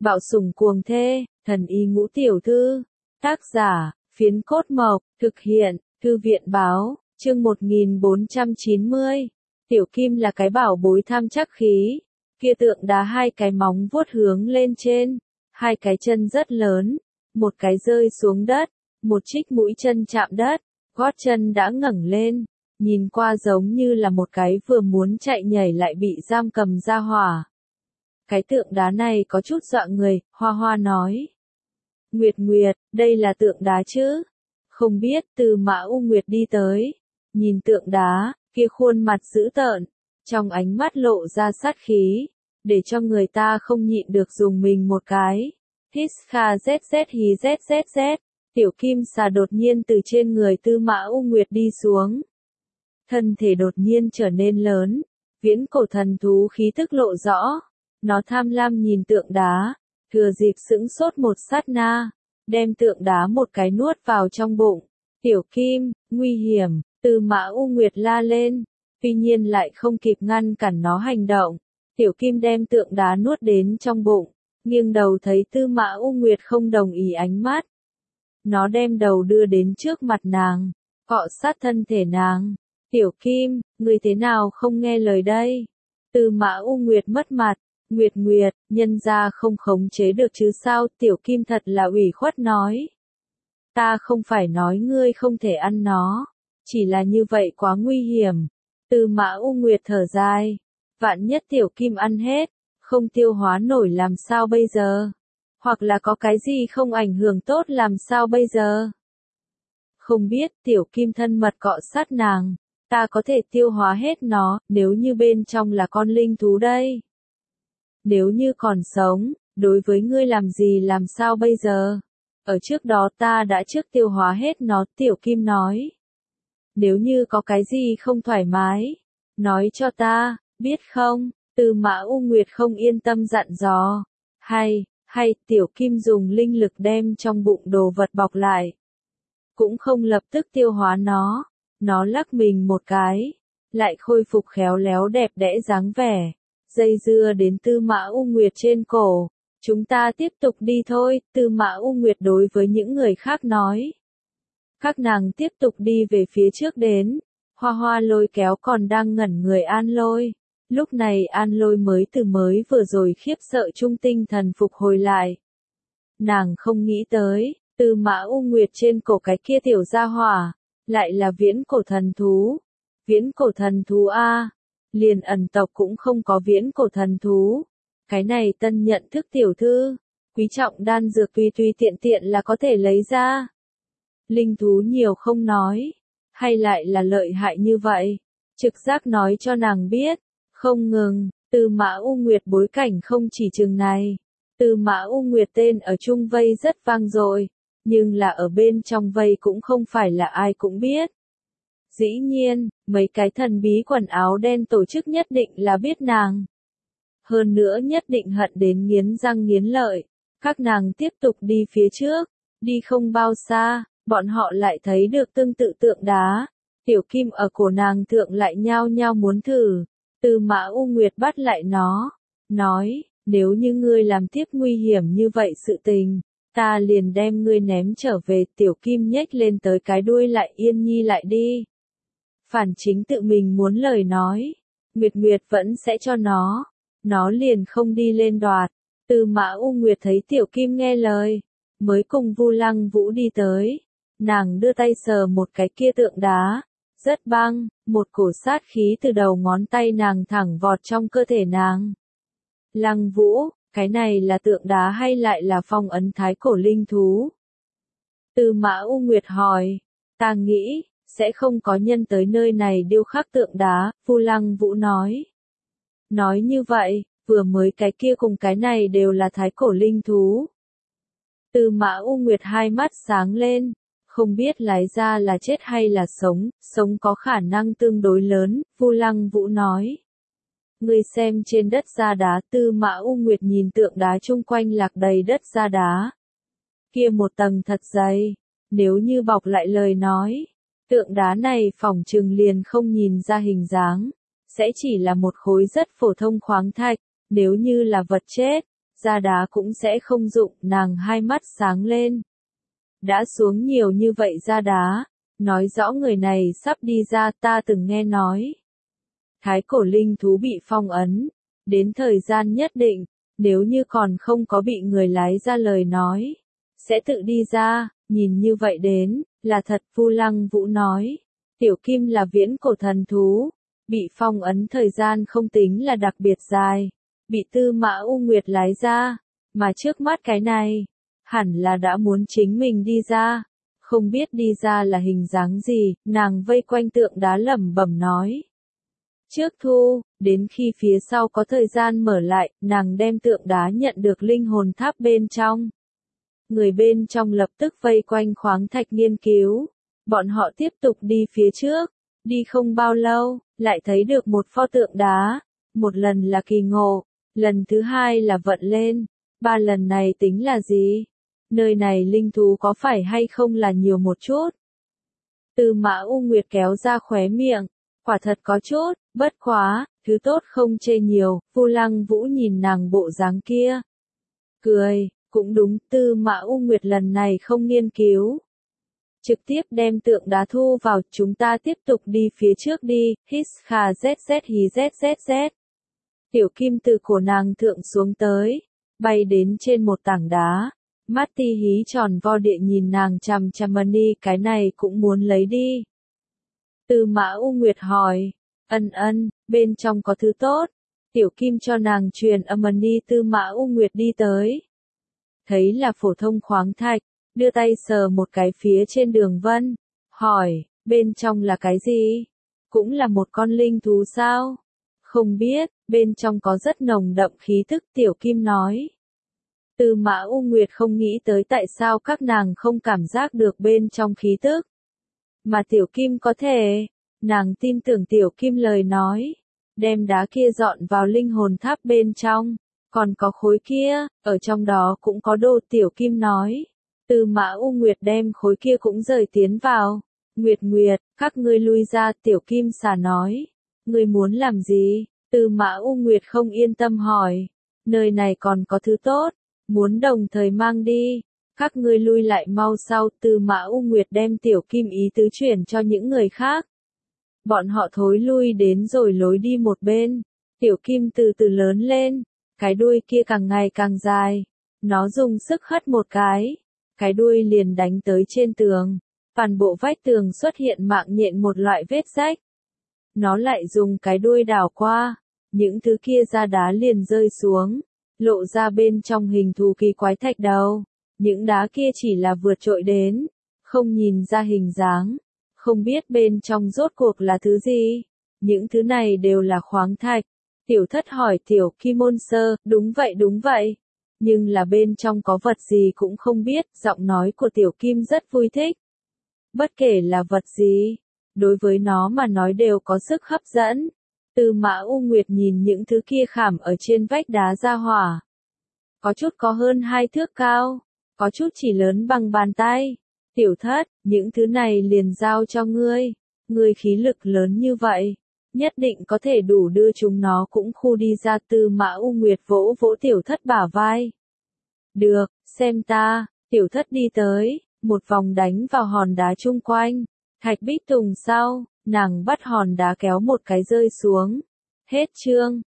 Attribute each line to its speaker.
Speaker 1: Bạo sủng cuồng thê, thần y ngũ tiểu thư. Tác giả, Phiến Cốt Mộc, thực hiện, Thư viện báo, chương 1490. Tiểu Kim là cái bảo bối tham chắc khí. Kia tượng đá hai cái móng vuốt hướng lên trên, hai cái chân rất lớn, một cái rơi xuống đất, một trích mũi chân chạm đất, gót chân đã ngẩng lên, nhìn qua giống như là một cái vừa muốn chạy nhảy lại bị giam cầm ra hỏa. Cái tượng đá này có chút dọa người, Hoa Hoa nói. Nguyệt Nguyệt, đây là tượng đá chứ? Không biết, Từ Mã U Nguyệt đi tới, nhìn tượng đá, kia khuôn mặt dữ tợn, trong ánh mắt lộ ra sát khí, để cho người ta không nhịn được dùng mình một cái. Hít kha zz hí zzz, Tiểu Kim xà đột nhiên từ trên người Tư Mã U Nguyệt đi xuống. Thân thể đột nhiên trở nên lớn, viễn cổ thần thú khí tức lộ rõ. Nó tham lam nhìn tượng đá, thừa dịp sững sốt một sát na, đem tượng đá một cái nuốt vào trong bụng. Tiểu Kim, nguy hiểm, Tư Mã U Nguyệt la lên, tuy nhiên lại không kịp ngăn cản nó hành động. Tiểu Kim đem tượng đá nuốt đến trong bụng, nghiêng đầu thấy Tư Mã U Nguyệt không đồng ý ánh mắt. Nó đem đầu đưa đến trước mặt nàng, cọ sát thân thể nàng. Tiểu Kim, người thế nào không nghe lời đây? Tư Mã U Nguyệt mất mặt. Nguyệt Nguyệt, nhân gia không khống chế được chứ sao? Tiểu Kim thật là ủy khuất nói. Ta không phải nói ngươi không thể ăn nó, chỉ là như vậy quá nguy hiểm. Tư Mã U Nguyệt thở dài. Vạn nhất Tiểu Kim ăn hết, không tiêu hóa nổi làm sao bây giờ? Hoặc là có cái gì không ảnh hưởng tốt làm sao bây giờ? Không biết, Tiểu Kim thân mật cọ sát nàng. Ta có thể tiêu hóa hết nó, nếu như bên trong là con linh thú đây. Nếu như còn sống, đối với ngươi làm gì làm sao bây giờ? Ở trước đó ta đã trước tiêu hóa hết nó, Tiểu Kim nói. Nếu như có cái gì không thoải mái, nói cho ta, biết không? Tư Mã U Nguyệt không yên tâm dặn dò. Hay, Tiểu Kim dùng linh lực đem trong bụng đồ vật bọc lại. Cũng không lập tức tiêu hóa nó. Nó lắc mình một cái, lại khôi phục khéo léo đẹp đẽ dáng vẻ. Dây dưa đến Tư Mã U Nguyệt trên cổ. Chúng ta tiếp tục đi thôi, Tư Mã U Nguyệt đối với những người khác nói. Các nàng tiếp tục đi về phía trước đến. Hoa Hoa lôi kéo còn đang ngẩn người An Lôi. Lúc này An Lôi mới vừa rồi khiếp sợ trung tinh thần phục hồi lại. Nàng không nghĩ tới, Tư Mã U Nguyệt trên cổ cái kia tiểu gia hỏa, lại là viễn cổ thần thú. Viễn cổ thần thú a, liền ẩn tộc cũng không có viễn cổ thần thú. Cái này tân nhận thức tiểu thư, quý trọng đan dược tùy tiện tiện là có thể lấy ra. Linh thú nhiều không nói, hay lại là lợi hại như vậy? Trực giác nói cho nàng biết, không ngừng, Tư Mã U Nguyệt bối cảnh không chỉ chừng này. Tư Mã U Nguyệt tên ở Trung Vây rất vang dội, nhưng là ở bên trong vây cũng không phải là ai cũng biết. Dĩ nhiên, mấy cái thần bí quần áo đen tổ chức nhất định là biết nàng. Hơn nữa nhất định hận đến nghiến răng nghiến lợi. Các nàng tiếp tục đi phía trước, đi không bao xa, bọn họ lại thấy được tương tự tượng đá. Tiểu Kim ở cổ nàng thượng lại nhao nhao muốn thử. Tư Mã U Nguyệt bắt lại nó, nói, nếu như ngươi làm tiếp nguy hiểm như vậy sự tình, ta liền đem ngươi ném trở về. Tiểu Kim nhếch lên tới cái đuôi lại yên nhi lại đi. Phản chính tự mình muốn lời nói, Nguyệt Nguyệt vẫn sẽ cho nó liền không đi lên đoạt. Tư Mã U Nguyệt thấy Tiểu Kim nghe lời, mới cùng Vu Lăng Vũ đi tới. Nàng đưa tay sờ một cái kia tượng đá, rất băng, một cổ sát khí từ đầu ngón tay nàng thẳng vọt trong cơ thể nàng. Lăng Vũ, cái này là tượng đá hay lại là phong ấn thái cổ linh thú? Tư Mã U Nguyệt hỏi, ta nghĩ, sẽ không có nhân tới nơi này điêu khắc tượng đá, Vu Lăng Vũ nói. Nói như vậy, vừa mới cái kia cùng cái này đều là thái cổ linh thú. Tư Mã U Nguyệt hai mắt sáng lên, không biết lái ra là chết hay là sống có khả năng tương đối lớn, Vu Lăng Vũ nói. Ngươi xem trên đất da đá. Tư Mã U Nguyệt nhìn tượng đá chung quanh lạc đầy đất da đá. Kia một tầng thật dày, nếu như bọc lại lời nói, tượng đá này phỏng chừng liền không nhìn ra hình dáng, sẽ chỉ là một khối rất phổ thông khoáng thạch. Nếu như là vật chết, ra đá cũng sẽ không dụng, nàng hai mắt sáng lên. Đã xuống nhiều như vậy ra đá, nói rõ người này sắp đi ra, ta từng nghe nói. Thái cổ linh thú bị phong ấn, đến thời gian nhất định, nếu như còn không có bị người lái ra lời nói, sẽ tự đi ra, nhìn như vậy đến, là thật. Vu Lăng Vũ nói, tiểu kim là viễn cổ thần thú, bị phong ấn thời gian không tính là đặc biệt dài, bị Tư Mã U Nguyệt lái ra, mà trước mắt cái này, hẳn là đã muốn chính mình đi ra, không biết đi ra là hình dáng gì, nàng vây quanh tượng đá lẩm bẩm nói. Trước thu, đến khi phía sau có thời gian mở lại, nàng đem tượng đá nhận được linh hồn tháp bên trong. Người bên trong lập tức vây quanh khoáng thạch nghiên cứu, bọn họ tiếp tục đi phía trước, đi không bao lâu, lại thấy được một pho tượng đá, một lần là kỳ ngộ, lần thứ hai là vận lên, ba lần này tính là gì? Nơi này linh thú có phải hay không là nhiều một chút? Tư Mã U Nguyệt kéo ra khóe miệng, quả thật có chút, bất quá, thứ tốt không chê nhiều. Vu Lăng Vũ nhìn nàng bộ dáng kia, cười, cũng đúng, Tư Mã U Nguyệt lần này không nghiên cứu, trực tiếp đem tượng đá thu vào, chúng ta tiếp tục đi phía trước đi. Hít kha zz hí zzz. Tiểu kim từ cổ nàng thượng xuống tới, bay đến trên một tảng đá. Mắt ti hí tròn vo địa nhìn nàng chằm chằm, Mani cái này cũng muốn lấy đi. Tư Mã U Nguyệt hỏi, ân, bên trong có thứ tốt. Tiểu kim cho nàng truyền âm. Mani. Tư Mã U Nguyệt đi tới, thấy là phổ thông khoáng thạch, đưa tay sờ một cái phía trên đường vân, hỏi, bên trong là cái gì? Cũng là một con linh thú sao? Không biết, bên trong có rất nồng đậm khí tức. Tiểu kim nói. Tư Mã U Nguyệt không nghĩ tới tại sao các nàng không cảm giác được bên trong khí tức, mà tiểu kim có thể. Nàng tin tưởng tiểu kim lời nói, đem đá kia dọn vào linh hồn tháp bên trong, còn có khối kia, ở trong đó cũng có đồ. Tiểu kim nói. Tư Mã U Nguyệt đem khối kia cũng rời tiến vào. Nguyệt, các ngươi lui ra. Tiểu kim xà nói. Ngươi muốn làm gì? Tư Mã U Nguyệt không yên tâm hỏi. Nơi này còn có thứ tốt, muốn đồng thời mang đi. Các ngươi lui lại mau sau. Tư Mã U Nguyệt đem tiểu kim ý tứ chuyển cho những người khác. Bọn họ thối lui đến rồi lối đi một bên. Tiểu kim từ từ lớn lên, cái đuôi kia càng ngày càng dài. Nó dùng sức hất một cái đuôi liền đánh tới trên tường. Toàn bộ vách tường xuất hiện mạng nhện một loại vết rách. Nó lại dùng cái đuôi đảo qua, những thứ kia ra đá liền rơi xuống, lộ ra bên trong hình thù kỳ quái thạch đầu. Những đá kia chỉ là vượt trội đến, không nhìn ra hình dáng, không biết bên trong rốt cuộc là thứ gì. Những thứ này đều là khoáng thạch. Tiểu thất hỏi tiểu kim môn sơ, đúng vậy. Nhưng là bên trong có vật gì cũng không biết. Giọng nói của tiểu kim rất vui thích. Bất kể là vật gì, đối với nó mà nói đều có sức hấp dẫn. Tư Mã U Nguyệt nhìn những thứ kia khảm ở trên vách đá ra hỏa. Có chút có hơn 2 thước cao, có chút chỉ lớn bằng bàn tay. Tiểu thất, những thứ này liền giao cho ngươi. Ngươi khí lực lớn như vậy, nhất định có thể đủ đưa chúng nó cũng khu đi ra. Tư Mã U Nguyệt vỗ vỗ tiểu thất bả vai. Được, xem ta. Tiểu thất đi tới, một vòng đánh vào hòn đá chung quanh. Thạch Bích Tùng sau, nàng bắt hòn đá kéo một cái rơi xuống. Hết chương.